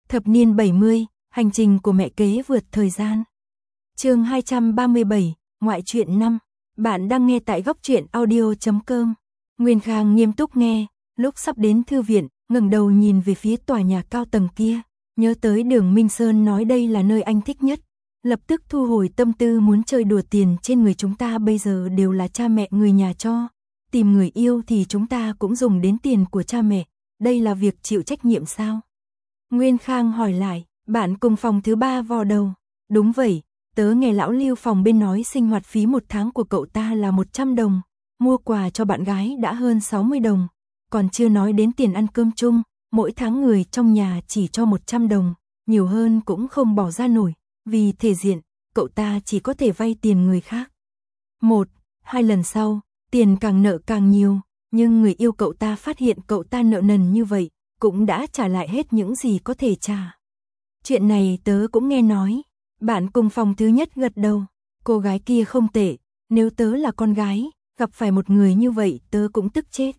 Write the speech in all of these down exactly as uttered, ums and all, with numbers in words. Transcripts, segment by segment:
Thập niên bảy mươi, hành trình của mẹ kế vượt thời gian. Chương hai trăm ba mươi bảy, ngoại truyện năm. Bạn đang nghe tại góc truyện audio chấm com. Nguyên Khang nghiêm túc nghe, lúc sắp đến thư viện, ngẩng đầu nhìn về phía tòa nhà cao tầng kia, nhớ tới Đường Minh Sơn nói đây là nơi anh thích nhất, lập tức thu hồi tâm tư muốn chơi đùa. Tiền trên người chúng ta bây giờ đều là cha mẹ người nhà cho, tìm người yêu thì chúng ta cũng dùng đến tiền của cha mẹ, đây là việc chịu trách nhiệm sao? Nguyên Khang hỏi lại, bạn cùng phòng thứ ba vò đầu. Đúng vậy, tớ nghe lão Lưu phòng bên nói sinh hoạt phí một tháng của cậu ta là một trăm đồng, mua quà cho bạn gái đã hơn sáu mươi đồng, còn chưa nói đến tiền ăn cơm chung, mỗi tháng người trong nhà chỉ cho một trăm đồng, nhiều hơn cũng không bỏ ra nổi, vì thể diện, cậu ta chỉ có thể vay tiền người khác. Một, hai lần sau, tiền càng nợ càng nhiều, nhưng người yêu cậu ta phát hiện cậu ta nợ nần như vậy, cũng đã trả lại hết những gì có thể trả. Chuyện này tớ cũng nghe nói. Bạn cùng phòng thứ nhất gật đầu. Cô gái kia không tệ, nếu tớ là con gái, gặp phải một người như vậy tớ cũng tức chết.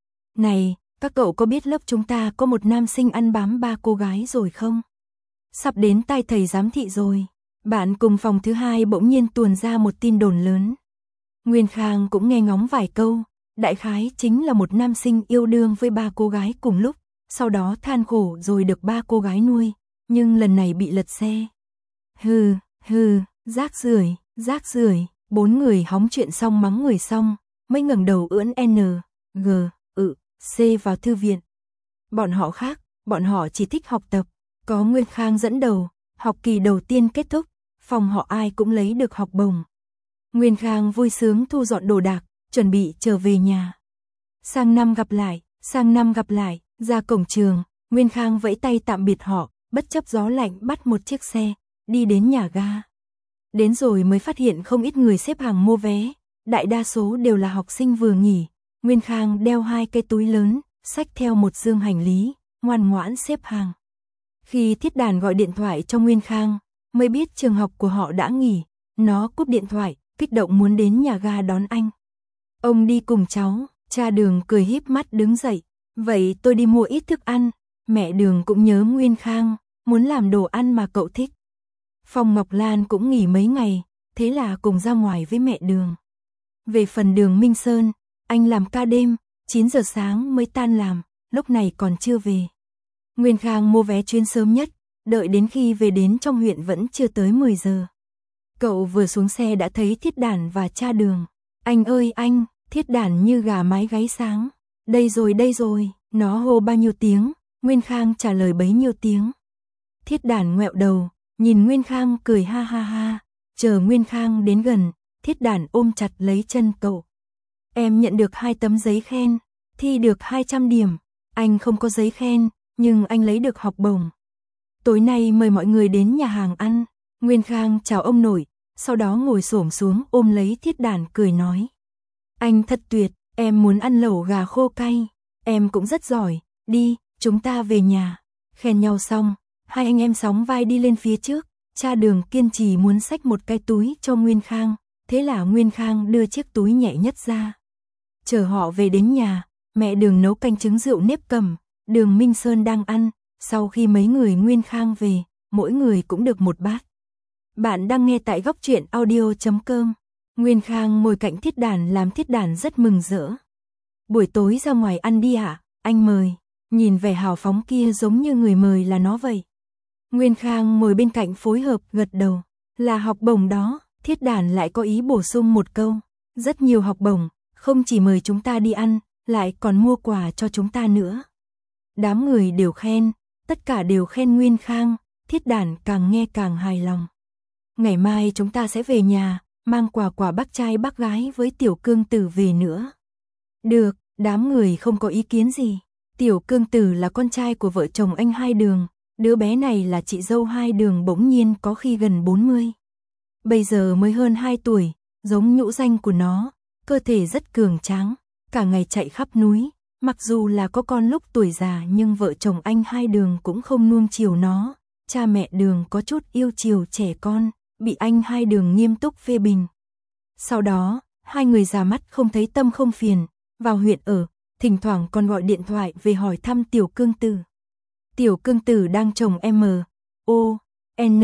Này, các cậu có biết lớp chúng ta có một nam sinh ăn bám ba cô gái rồi không? Sắp đến tai thầy giám thị rồi. Bạn cùng phòng thứ hai bỗng nhiên tuồn ra một tin đồn lớn. Nguyên Khang cũng nghe ngóng vài câu, đại khái chính là một nam sinh yêu đương với ba cô gái cùng lúc, sau đó than khổ rồi được ba cô gái nuôi, nhưng lần này bị lật xe. Hừ, hừ, rác rưởi, rác rưởi, bốn người hóng chuyện xong mắng người xong, mới ngẩng đầu ưỡn N, G, ự, C vào thư viện. Bọn họ khác, bọn họ chỉ thích học tập, có Nguyên Khang dẫn đầu, học kỳ đầu tiên kết thúc, phòng họ ai cũng lấy được học bổng. Nguyên Khang vui sướng thu dọn đồ đạc, chuẩn bị trở về nhà. Sang năm gặp lại, sang năm gặp lại, ra cổng trường, Nguyên Khang vẫy tay tạm biệt họ, bất chấp gió lạnh bắt một chiếc xe, đi đến nhà ga. Đến rồi mới phát hiện không ít người xếp hàng mua vé, đại đa số đều là học sinh vừa nghỉ. Nguyên Khang đeo hai cái túi lớn, xách theo một dương hành lý, ngoan ngoãn xếp hàng. Khi Thiết Đàn gọi điện thoại cho Nguyên Khang, mới biết trường học của họ đã nghỉ, nó cúp điện thoại, kích động muốn đến nhà ga đón anh. Ông đi cùng cháu, cha Đường cười híp mắt đứng dậy, vậy tôi đi mua ít thức ăn. Mẹ Đường cũng nhớ Nguyên Khang, muốn làm đồ ăn mà cậu thích. Phong Ngọc Lan cũng nghỉ mấy ngày, thế là cùng ra ngoài với mẹ Đường. Về phần Đường Minh Sơn, anh làm ca đêm, chín giờ sáng mới tan làm, lúc này còn chưa về. Nguyên Khang mua vé chuyến sớm nhất, đợi đến khi về đến trong huyện vẫn chưa tới mười giờ. Cậu vừa xuống xe đã thấy Thiết Đàn và cha Đường. Anh ơi anh, Thiết Đàn như gà mái gáy sáng. Đây rồi đây rồi, nó hô bao nhiêu tiếng, Nguyên Khang trả lời bấy nhiêu tiếng. Thiết Đàn ngoẹo đầu, nhìn Nguyên Khang cười ha ha ha, chờ Nguyên Khang đến gần, Thiết Đàn ôm chặt lấy chân cậu. Em nhận được hai tấm giấy khen, thi được hai trăm điểm, anh không có giấy khen, nhưng anh lấy được học bổng. Tối nay mời mọi người đến nhà hàng ăn. Nguyên Khang chào ông nội, sau đó ngồi xổm xuống ôm lấy Thiết Đàn cười nói. Anh thật tuyệt, em muốn ăn lẩu gà khô cay, em cũng rất giỏi, đi, chúng ta về nhà. Khen nhau xong, hai anh em sóng vai đi lên phía trước, cha Đường kiên trì muốn xách một cái túi cho Nguyên Khang, thế là Nguyên Khang đưa chiếc túi nhẹ nhất ra. Chờ họ về đến nhà, mẹ Đường nấu canh trứng rượu nếp cầm, Đường Minh Sơn đang ăn, sau khi mấy người Nguyên Khang về, mỗi người cũng được một bát. Bạn đang nghe tại góc truyện audio chấm com. Nguyên Khang ngồi cạnh Thiết Đàn làm Thiết Đàn rất mừng rỡ. Buổi tối ra ngoài ăn đi ạ, à? Anh mời. Nhìn vẻ hào phóng kia giống như người mời là nó vậy. Nguyên Khang ngồi bên cạnh phối hợp gật đầu. Là học bổng đó, Thiết Đàn lại có ý bổ sung một câu. Rất nhiều học bổng, không chỉ mời chúng ta đi ăn, lại còn mua quà cho chúng ta nữa. Đám người đều khen, tất cả đều khen Nguyên Khang, Thiết Đàn càng nghe càng hài lòng. Ngày mai chúng ta sẽ về nhà, mang quà quà bác trai bác gái với Tiểu Cương Tử về nữa. Được, đám người không có ý kiến gì. Tiểu Cương Tử là con trai của vợ chồng anh Hai Đường, đứa bé này là chị dâu Hai Đường bỗng nhiên có khi gần bốn mươi. Bây giờ mới hơn hai tuổi, giống nhũ danh của nó, cơ thể rất cường tráng, cả ngày chạy khắp núi. Mặc dù là có con lúc tuổi già nhưng vợ chồng anh Hai Đường cũng không nuông chiều nó. Cha mẹ Đường có chút yêu chiều trẻ con, bị anh Hai Đường nghiêm túc phê bình. Sau đó, hai người già mắt không thấy tâm không phiền, vào huyện ở, thỉnh thoảng còn gọi điện thoại về hỏi thăm Tiểu Cương Tử. Tiểu Cương Tử đang trồng M, O, N,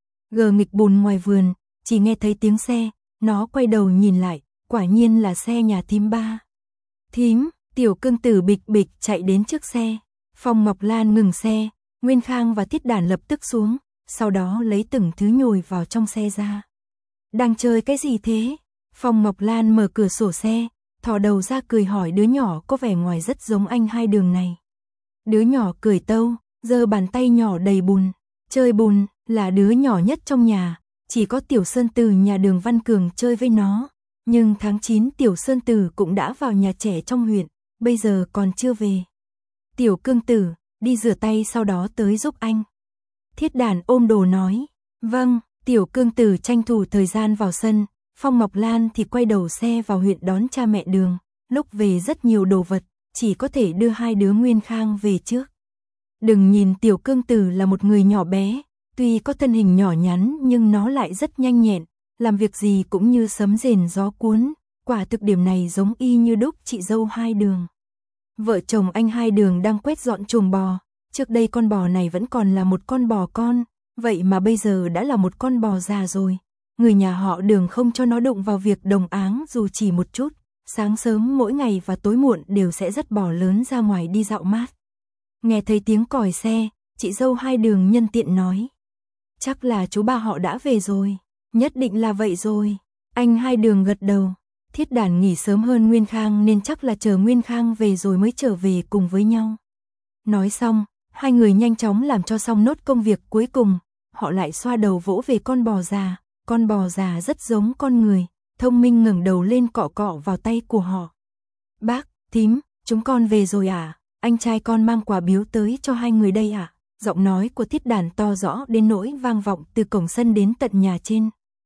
G nghịch bùn ngoài vườn, chỉ nghe thấy tiếng xe, nó quay đầu nhìn lại, quả nhiên là xe nhà thím ba. Thím, Tiểu Cương Tử bịch bịch chạy đến trước xe, Phong Ngọc Lan ngừng xe, Nguyên Khang và Thiết Đản lập tức xuống, sau đó lấy từng thứ nhồi vào trong xe ra. Đang chơi cái gì thế? Phong Ngọc Lan mở cửa sổ xe, thò đầu ra cười hỏi đứa nhỏ có vẻ ngoài rất giống anh Hai Đường này. Đứa nhỏ cười tâu, giơ bàn tay nhỏ đầy bùn, chơi bùn, là đứa nhỏ nhất trong nhà, chỉ có Tiểu Sơn Tử nhà Đường Văn Cường chơi với nó, nhưng tháng chín Tiểu Sơn Tử cũng đã vào nhà trẻ trong huyện, bây giờ còn chưa về. Tiểu Cương Tử, đi rửa tay sau đó tới giúp anh. Thiết Đản ôm đồ nói, vâng. Tiểu Cương Tử tranh thủ thời gian vào sân, Phong Ngọc Lan thì quay đầu xe vào huyện đón cha mẹ Đường, lúc về rất nhiều đồ vật, chỉ có thể đưa hai đứa Nguyên Khang về trước. Đừng nhìn Tiểu Cương Tử là một người nhỏ bé, tuy có thân hình nhỏ nhắn nhưng nó lại rất nhanh nhẹn, làm việc gì cũng như sấm rền gió cuốn, quả thực điểm này giống y như đúc chị dâu Hai Đường. Vợ chồng anh Hai Đường đang quét dọn chuồng bò, trước đây con bò này vẫn còn là một con bò con, vậy mà bây giờ đã là một con bò già rồi. Người nhà họ Đường không cho nó đụng vào việc đồng áng dù chỉ một chút, sáng sớm mỗi ngày và tối muộn đều sẽ dắt bò lớn ra ngoài đi dạo mát. Nghe thấy tiếng còi xe, chị dâu Hai Đường nhân tiện nói, chắc là chú ba họ đã về rồi, nhất định là vậy rồi. Anh Hai Đường gật đầu, Thiết Đản nghỉ sớm hơn Nguyên Khang nên chắc là chờ Nguyên Khang về rồi mới trở về cùng với nhau. Nói xong, hai người nhanh chóng làm cho xong nốt công việc cuối cùng, họ lại xoa đầu vỗ về con bò già, con bò già rất giống con người, thông minh ngẩng đầu lên cọ cọ vào tay của họ. Bác, thím, chúng con về rồi à, anh trai con mang quà biếu tới cho hai người đây à, giọng nói của Thiết Đản to rõ đến nỗi vang vọng từ cổng sân đến tận nhà trên.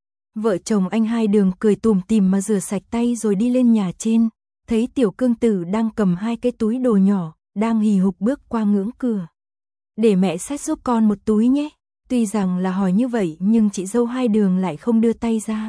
Vợ chồng anh Hai Đường cười tủm tỉm mà rửa sạch tay rồi đi lên nhà trên, thấy Tiểu Cương Tử đang cầm hai cái túi đồ nhỏ, đang hì hục bước qua ngưỡng cửa. Để mẹ xách giúp con một túi nhé. Tuy rằng là hỏi như vậy nhưng chị dâu Hai Đường lại không đưa tay ra.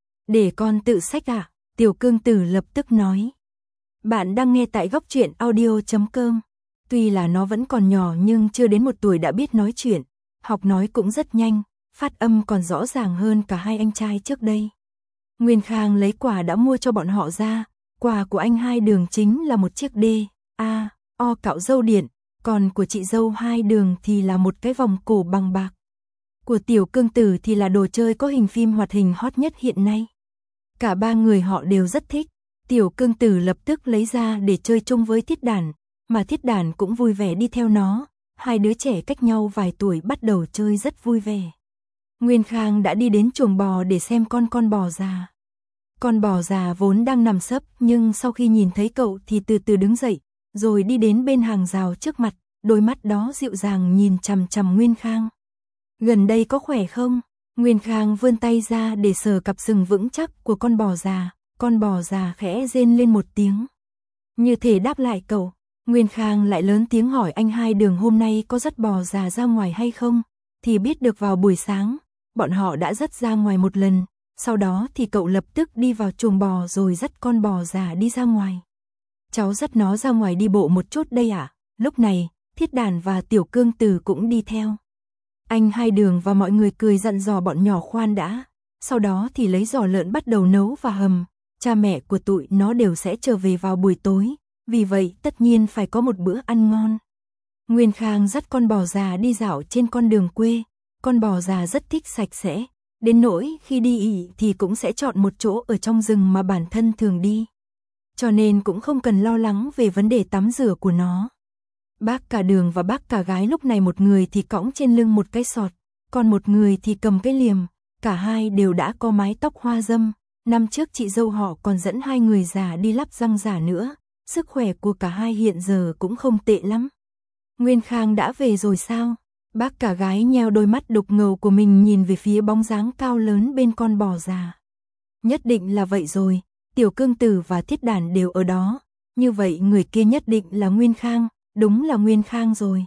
Để con tự xách à? Tiểu Cương Tử lập tức nói. Bạn đang nghe tại góc truyện audio chấm com. Tuy là nó vẫn còn nhỏ nhưng chưa đến một tuổi đã biết nói chuyện, học nói cũng rất nhanh, phát âm còn rõ ràng hơn cả hai anh trai trước đây. Nguyên Khang lấy quà đã mua cho bọn họ ra, quà của anh Hai Đường chính là một chiếc D, A, O cạo râu điện, còn của chị dâu Hai Đường thì là một cái vòng cổ bằng bạc. Của Tiểu Cương Tử thì là đồ chơi có hình phim hoạt hình hot nhất hiện nay. Cả ba người họ đều rất thích, Tiểu Cương Tử lập tức lấy ra để chơi chung với Thiết Đản, mà Thiết Đản cũng vui vẻ đi theo nó, hai đứa trẻ cách nhau vài tuổi bắt đầu chơi rất vui vẻ. Nguyên Khang đã đi đến chuồng bò để xem con con bò già. Con bò già vốn đang nằm sấp nhưng sau khi nhìn thấy cậu thì từ từ đứng dậy, rồi đi đến bên hàng rào trước mặt, đôi mắt đó dịu dàng nhìn chằm chằm Nguyên Khang. Gần đây có khỏe không? Nguyên Khang vươn tay ra để sờ cặp sừng vững chắc của con bò già, con bò già khẽ rên lên một tiếng. Như thể đáp lại cậu, Nguyên Khang lại lớn tiếng hỏi anh Hai Đường hôm nay có dắt bò già ra ngoài hay không, thì biết được vào buổi sáng, bọn họ đã dắt ra ngoài một lần, sau đó thì cậu lập tức đi vào chuồng bò rồi dắt con bò già đi ra ngoài. Cháu dắt nó ra ngoài đi bộ một chút đây ạ. À? Lúc này, Thiết Đản và Tiểu Cương Tử cũng đi theo. Anh Hai Đường và mọi người cười dặn dò bọn nhỏ khoan đã, sau đó thì lấy giò lợn bắt đầu nấu và hầm, cha mẹ của tụi nó đều sẽ trở về vào buổi tối, vì vậy tất nhiên phải có một bữa ăn ngon. Nguyên Khang dắt con bò già đi dạo trên con đường quê, con bò già rất thích sạch sẽ, đến nỗi khi đi ỉ thì cũng sẽ chọn một chỗ ở trong rừng mà bản thân thường đi. Cho nên cũng không cần lo lắng về vấn đề tắm rửa của nó. Bác cả Đường và bác cả Gái lúc này một người thì cõng trên lưng một cái sọt, còn một người thì cầm cái liềm, cả hai đều đã có mái tóc hoa râm. Năm trước chị dâu họ còn dẫn hai người già đi lắp răng giả nữa, sức khỏe của cả hai hiện giờ cũng không tệ lắm. Nguyên Khang đã về rồi sao? Bác cả Gái nheo đôi mắt đục ngầu của mình nhìn về phía bóng dáng cao lớn bên con bò già. Nhất định là vậy rồi, Tiểu Cương Tử và Thiết Đản đều ở đó, như vậy người kia nhất định là Nguyên Khang, đúng là Nguyên Khang rồi.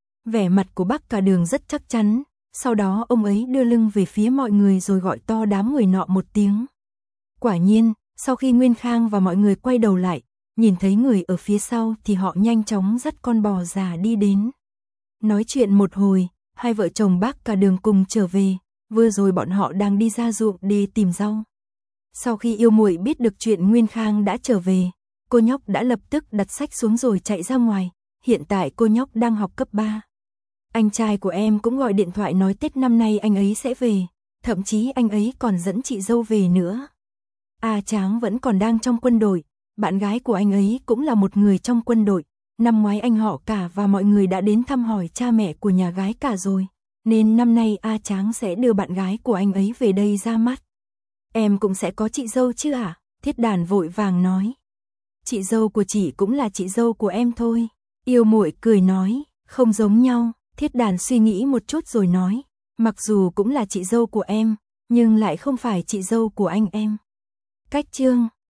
Vẻ mặt của bác cả Đường rất chắc chắn, sau đó ông ấy đưa lưng về phía mọi người rồi gọi to đám người nọ một tiếng. Quả nhiên, sau khi Nguyên Khang và mọi người quay đầu lại, nhìn thấy người ở phía sau thì họ nhanh chóng dắt con bò già đi đến. Nói chuyện một hồi, hai vợ chồng bác cả đường cùng trở về, vừa rồi bọn họ đang đi ra ruộng để tìm rau. Sau khi Yêu Muội biết được chuyện Nguyên Khang đã trở về, cô nhóc đã lập tức đặt sách xuống rồi chạy ra ngoài, hiện tại cô nhóc đang học cấp ba. Anh trai của em cũng gọi điện thoại nói Tết năm nay anh ấy sẽ về, thậm chí anh ấy còn dẫn chị dâu về nữa. A Tráng vẫn còn đang trong quân đội, bạn gái của anh ấy cũng là một người trong quân đội. Năm ngoái anh họ cả và mọi người đã đến thăm hỏi cha mẹ của nhà gái cả rồi, nên năm nay A Tráng sẽ đưa bạn gái của anh ấy về đây ra mắt. Em cũng sẽ có chị dâu chứ à? Thiết Đàn vội vàng nói. Chị dâu của chị cũng là chị dâu của em thôi. Yêu Muội cười nói, không giống nhau. Thiết Đàn suy nghĩ một chút rồi nói, mặc dù cũng là chị dâu của em, nhưng lại không phải chị dâu của anh em. Cách chương